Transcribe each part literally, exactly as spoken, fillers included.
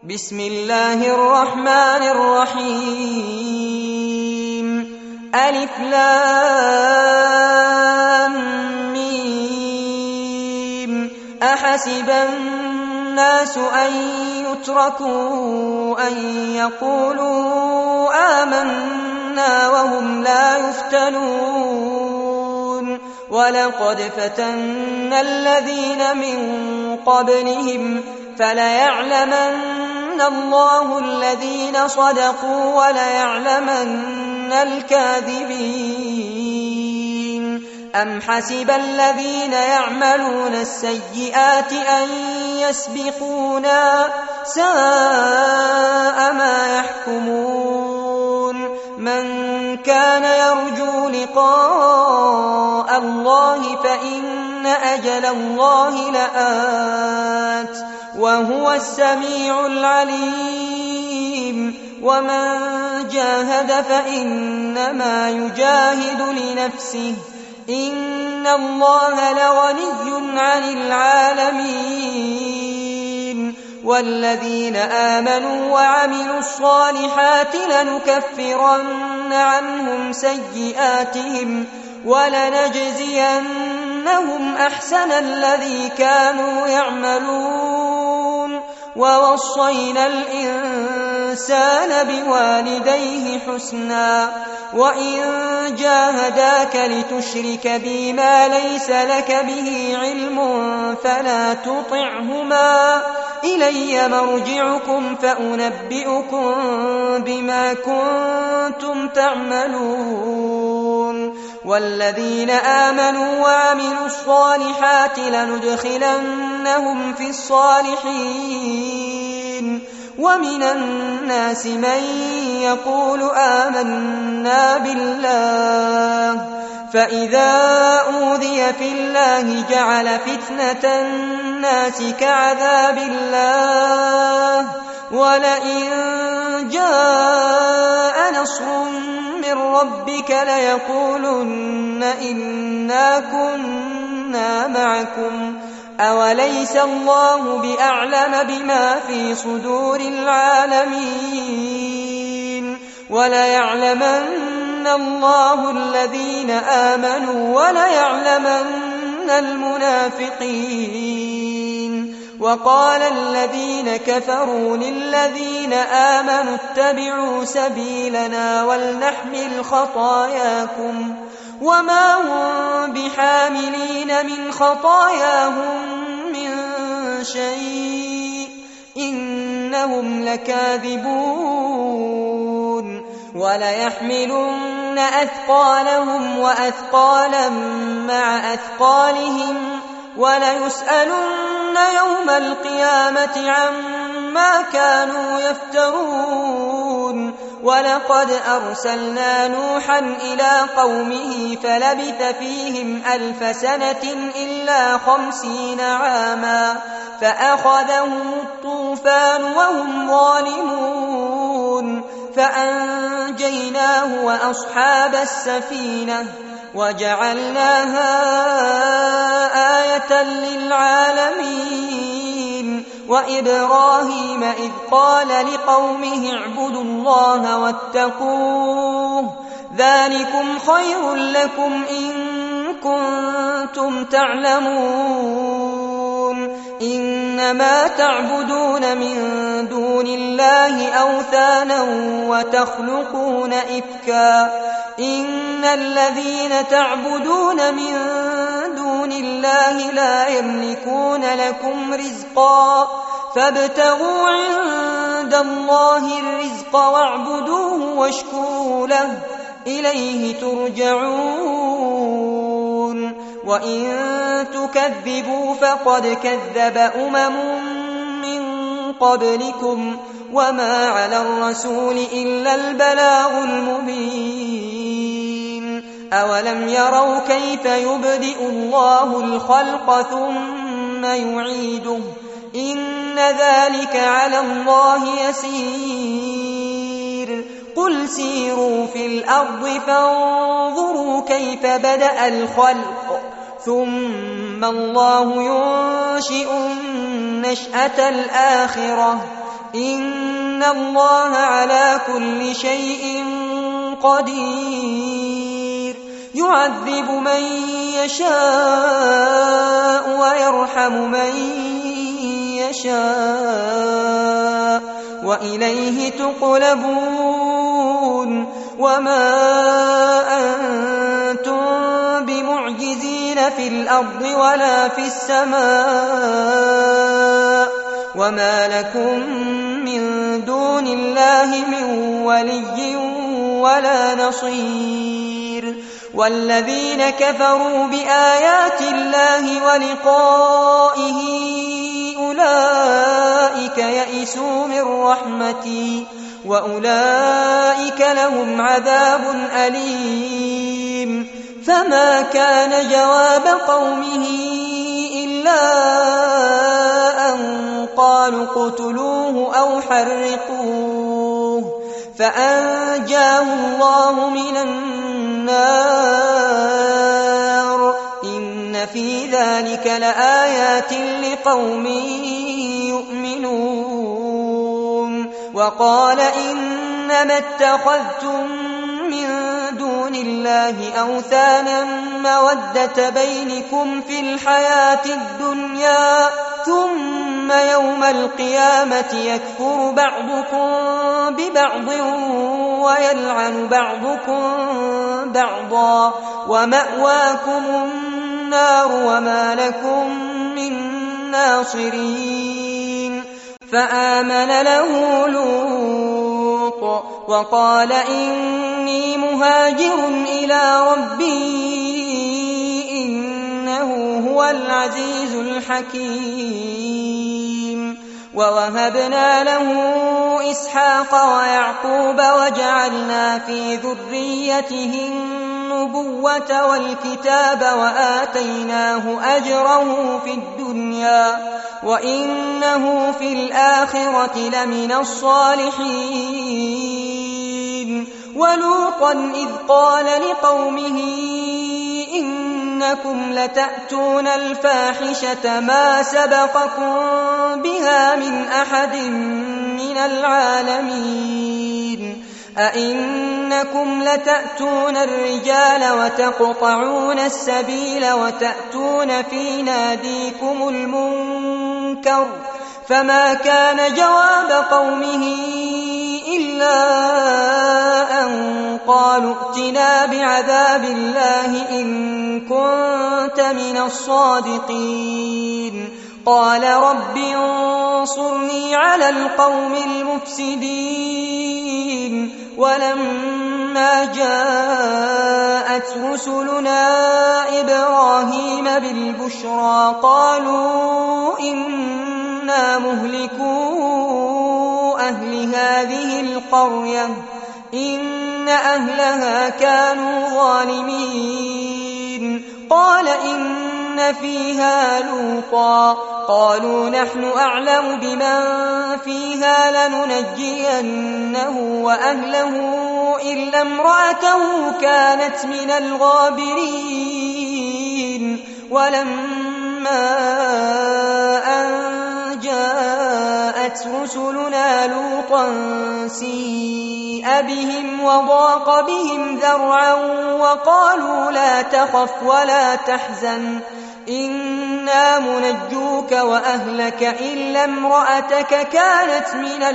بسم الله الرحمن الرحيم ألف لام ميم أحسب الناس أن يتركوا أن يقولوا آمنا وهم لا يفتنون ولقد فتنا الذين من قبلهم فليعلمن الله الذين صدقوا وليعلمن الكاذبين أم حسب الذين يعملون السيئات أن يسبقونا ساء ما يحكمون من كان يرجو لقاء الله فإن أجل الله لآت وهو السميع العليم ومن جاهد فإنما يجاهد لنفسه إن الله لغني عن العالمين والذين آمنوا وعملوا الصالحات لنكفرن عنهم سيئاتهم ولنجزينهم أحسن الذي كانوا يعملون ووصينا الإنسان بوالديه حسنا وإن جاهداك لتشرك بي ما ليس لك به علم فلا تطعهما إلي مرجعكم فأنبئكم بما كنتم تعملون والذين آمنوا وعملوا الصالحات لندخلنهم في الصالحين ومن الناس من يقول آمنا بالله فإذا أوذي في الله جعل فتنة الناس كعذاب الله ولئن جاء نصر من ربك ليقولن إنا كنا معكم أوليس الله بأعلم بما في صدور العالمين وليعلمن الله الذين آمنوا وليعلمن المنافقين وقال الذين كفروا للذين آمنوا اتبعوا سبيلنا ولنحمل خطاياكم وما هم بحاملين من خطاياهم من شيء إنهم لكاذبون وليحملن أثقالهم وأثقالا مع أثقالهم وليسألن يوم القيامة عما كانوا يفترون ولقد أرسلنا نوحا إلى قومه فلبث فيهم ألف سنة إلا خمسين عاما فأخذهم الطوفان وهم ظالمون فأنجيناه وأصحاب السفينة وجعلناها آية للعالمين وإبراهيم إذ قال لقومه اعبدوا الله واتقوه ذلكم خير لكم إن كنتم تعلمون إنما تعبدون من دون الله أوثانا وتخلقون إفكا إن الذين تعبدون من دون الله لا يملكون لكم رزقا فابتغوا عند الله الرزق واعبدوه واشكروا له إليه ترجعون وإن تكذبوا فقد كذب أمم من قبلكم وما على الرسول إلا البلاغ المبين أولم يروا كيف يبدئ الله الخلق ثم يعيده إن ذلك على الله يسير قل سيروا في الأرض فانظروا كيف بدأ الخلق ثم الله ينشئ النشأة الآخرة إن الله على كل شيء قدير يعذب من يشاء ويرحم من يشاء وإليه تقلبون وما أنتم بمعجزين في الأرض ولا في السماء وما لكم من دون الله من ولي ولا نصير والذين كفروا بآيات الله ولقائه أولئك يئسوا من رحمتي وأولئك لهم عذاب أليم فما كان جواب قومه إلا أن قالوا اقتلوه أو حرقوه فأنجاه الله من النار إن في ذلك لآيات لقوم يؤمنون وقال إنما اتخذتم من دون الله أوثانا مودة بينكم في الحياة الدنيا ثم يوم القيامة يكفر بعضكم ببعض ويلعن بعضكم بعضا ومأواكم النار وما لكم من ناصرين فآمن له لوط وقال إني مهاجر إلى ربي إنه هو العزيز الحكيم ووهبنا له إسحاق ويعقوب وجعلنا في ذريته النبوة والكتاب وآتيناه أجره في الدنيا وإنه في الآخرة لمن الصالحين ولوطا إذ قال لقومه إنكم لتأتون الفاحشة ما سبقكم بها من أحد من العالمين أئنكم لتأتون الرجال وتقطعون السبيل وتأتون في ناديكم المنكر فما كان جواب قومه إلا أن قالوا ائتنا بعذاب الله إن كنت من الصادقين قال رب انصرني على القوم المفسدين ولما جاءت رسلنا إبراهيم بالبشرى قالوا إنا مهلكو أهل هذه القرية إن أهلها كانوا ظالمين قال إن فيها لوطا قالوا نحن أعلم بمن فيها لننجينه وأهله إلا امرأته كانت من الغابرين ولما أن جاءت رسلنا لوطا سيء بهم وضاق بهم ذرعا وقالوا لا تخف ولا تحزن إنا منجوك وأهلك إلا امرأتك كانت من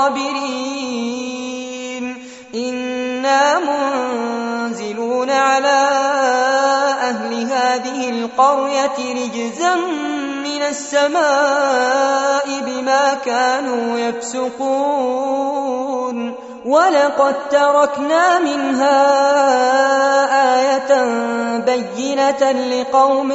الغابرين إنا منزلون على أهل هذه القرية رجزا من السماء بما كانوا يفسقون ولقد تركنا منها آية بينة لقوم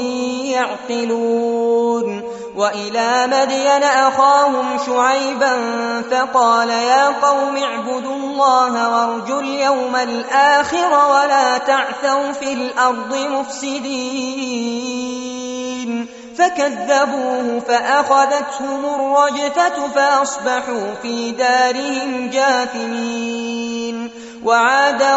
يعقلون وإلى مدين أخاهم شعيبا فقال يا قوم اعبدوا الله وارجوا اليوم الآخر ولا تعثوا في الأرض مفسدين فكذبوه فأخذتهم الرجفة فأصبحوا في دارهم جاثمين وعادا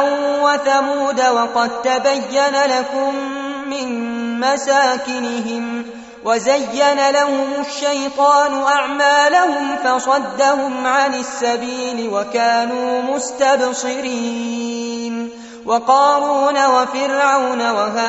وثمود وقد تبين لكم من مساكنهم وزين لهم الشيطان أعمالهم فصدهم عن السبيل وكانوا مستبصرين وقارون وفرعون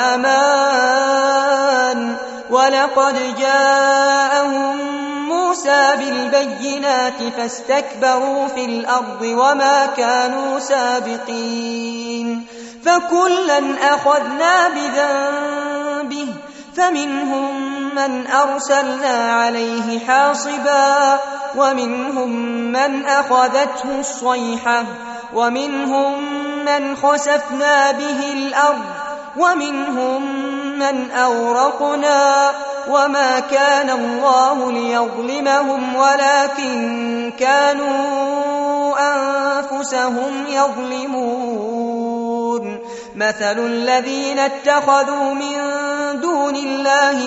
وهامان ولقد جاءهم موسى بالبينات فاستكبروا في الأرض وما كانوا سابقين فكلا أخذنا بذنبه فمنهم من أرسلنا عليه حاصبا ومنهم من أخذته الصيحة ومنهم من خسفنا به الأرض ومنهم من أورقنا وما كان الله ليظلمهم ولكن كانوا أنفسهم يظلمون مثل الذين اتخذوا من دون الله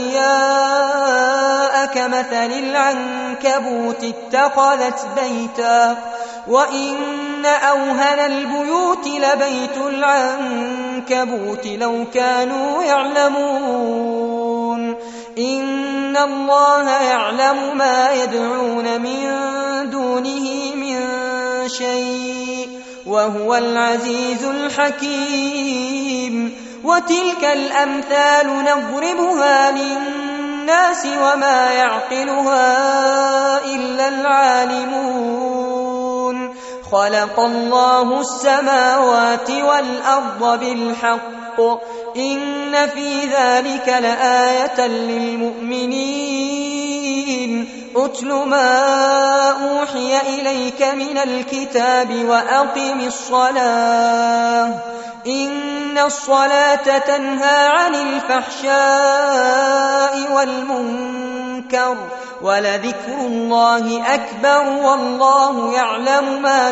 أولياء كمثل العنكبوت اتخذت بيتا وإن أوهن البيوت لبيت العنكبوت لو كانوا يعلمون إن الله يعلم ما يدعون من دونه من شيء وهو العزيز الحكيم وتلك الأمثال نضربها للناس وما يعقلها إلا العالمون خلق الله السماوات والأرض بالحق إن في ذلك لآية للمؤمنين أتل ما أوحي إليك من الكتاب وأقم الصلاة إن الصلاة تنهى عن الفحشاء والمنكر ولذكر الله أكبر والله يعلم ما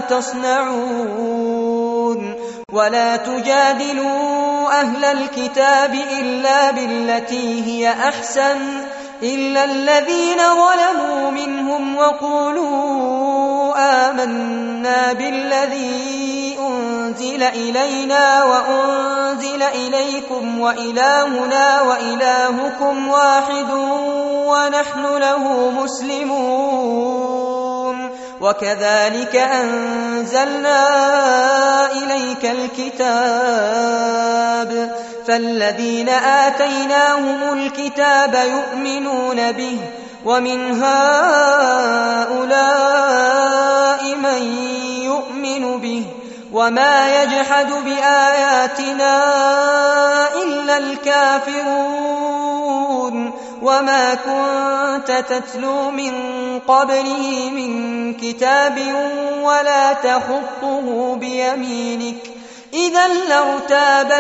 تصنعون ولا تجادلوا أهل الكتاب إلا بالتي هي أحسن إلا الذين ظلموا منهم وقولوا آمنا بالذي أنزل إلينا وأنزل إليكم وإلهنا وإلهكم واحد ونحن له مسلمون وكذلك أنزلنا إليك الكتاب فالذين آتيناهم الكتاب يؤمنون به ومن هؤلاء من يؤمن به وما يجحد بآياتنا إلا الكافرون وما كنت تتلو من قبله من كتاب ولا تخطه بيمينك إذا لارتاب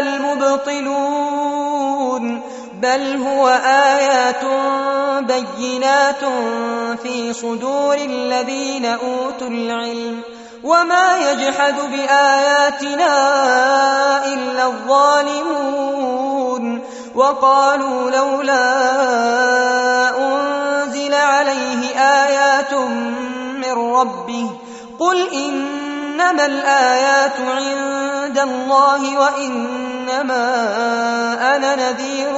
المبطلون بل هو آيات بينات في صدور الذين أوتوا العلم وما يجحد بآياتنا إلا الظالمون وقالوا لولا أنزل عليه آيات من ربه قل إنما الآيات عند الله وإنما أنا نذير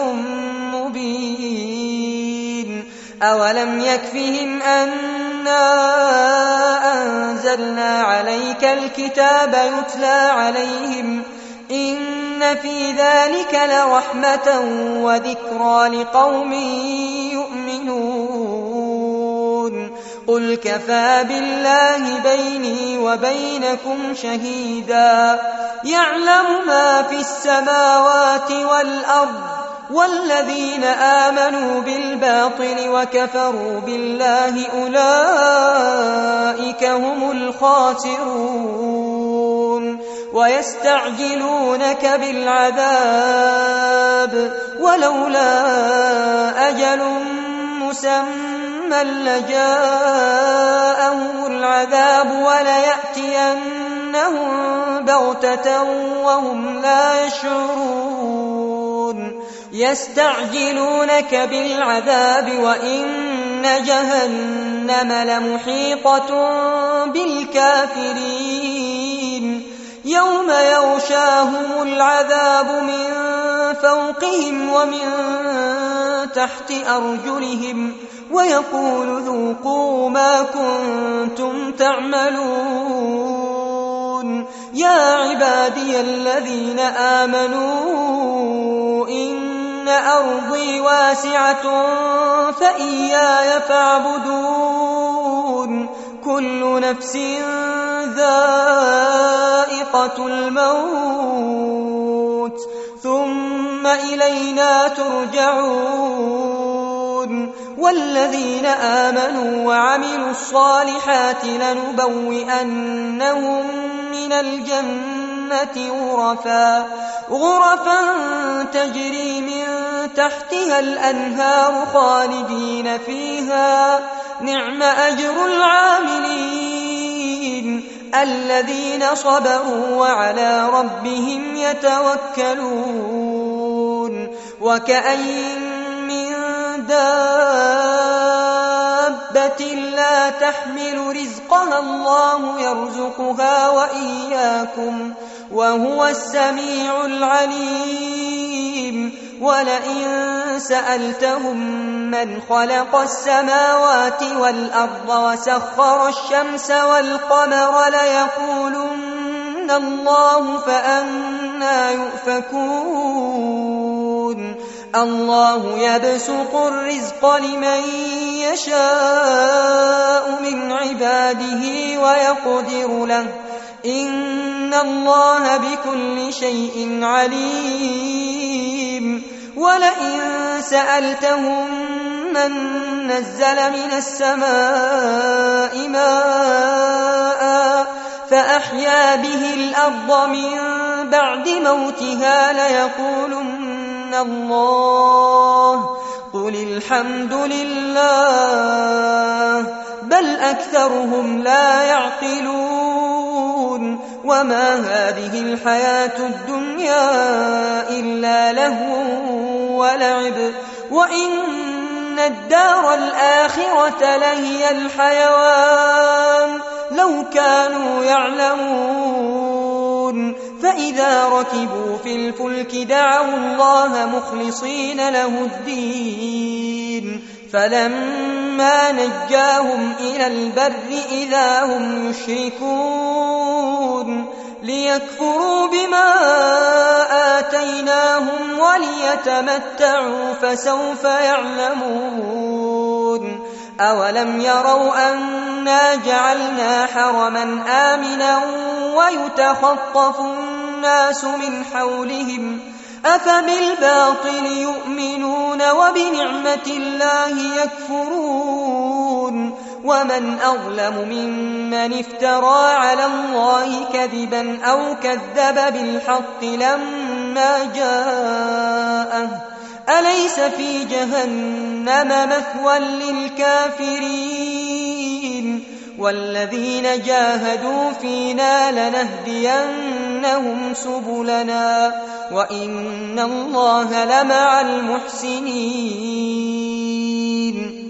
مبين أولم يكفهم أنا أنزلنا عليك الكتاب يتلى عليهم إن في ذلك لرحمة وذكرى لقوم يؤمنون قل كفى بالله بيني وبينكم شهيدا يعلم ما في السماوات والأرض والذين آمنوا بالباطل وكفروا بالله أولئك هم الخاسرون ويستعجلونك بالعذاب ولولا أجل مسمى لجاءهم العذاب وليأتينهم بغتة وهم لا يشعرون يستعجلونك بالعذاب وإن جهنم لمحيطة بالكافرين يوم يغشاهم العذاب من فوقهم ومن تحت أرجلهم ويقول ذوقوا ما كنتم تعملون يا عبادي الذين آمنوا إن أرضي واسعة فإياي فاعبدون كل نفس ذائقة الموت ثم إلينا ترجعون والذين آمنوا وعملوا الصالحات لنبوئنهم من الجنة غرفا غرفا تجري من تحتها الأنهار خالدين فيها نعم أجر العاملين الذين صبروا وعلى ربهم يتوكلون وكأين من دابة لا تحمل رزقها الله يرزقها وإياكم وهو السميع العليم ولئن سألتهم من خلق السماوات والأرض وسخر الشمس والقمر ليقولن الله فأنى يؤفكون الله يبسط الرزق لمن يشاء من عباده ويقدر له إن الله بكل شيء عليم ولئن سألتهم من نزل من السماء ماء فأحيا به الأرض من بعد موتها ليقولن الله قل الحمد لله بل أكثرهم لا يعقلون وما هذه الحياة الدنيا إلا لهو ولعب وإن الدار الآخرة لهي الحيوان لو كانوا يعلمون فإذا ركبوا في الفلك دعوا الله مخلصين له الدين فلما نجاهم إلى البر إذا هم يشركون ليكفروا بما آتيناهم وليتمتعوا فسوف يعلمون أولم يروا أنا جعلنا حرما آمنا ويتخطف الناس من حولهم أفبالباطل يؤمنون وبنعمة الله يكفرون ومن أظلم ممن افترى على الله كذبا أو كذب بالحق لما جاءه أليس في جهنم مثوى للكافرين والذين جاهدوا فينا لنهدينهم سبلنا وإن الله لمع المحسنين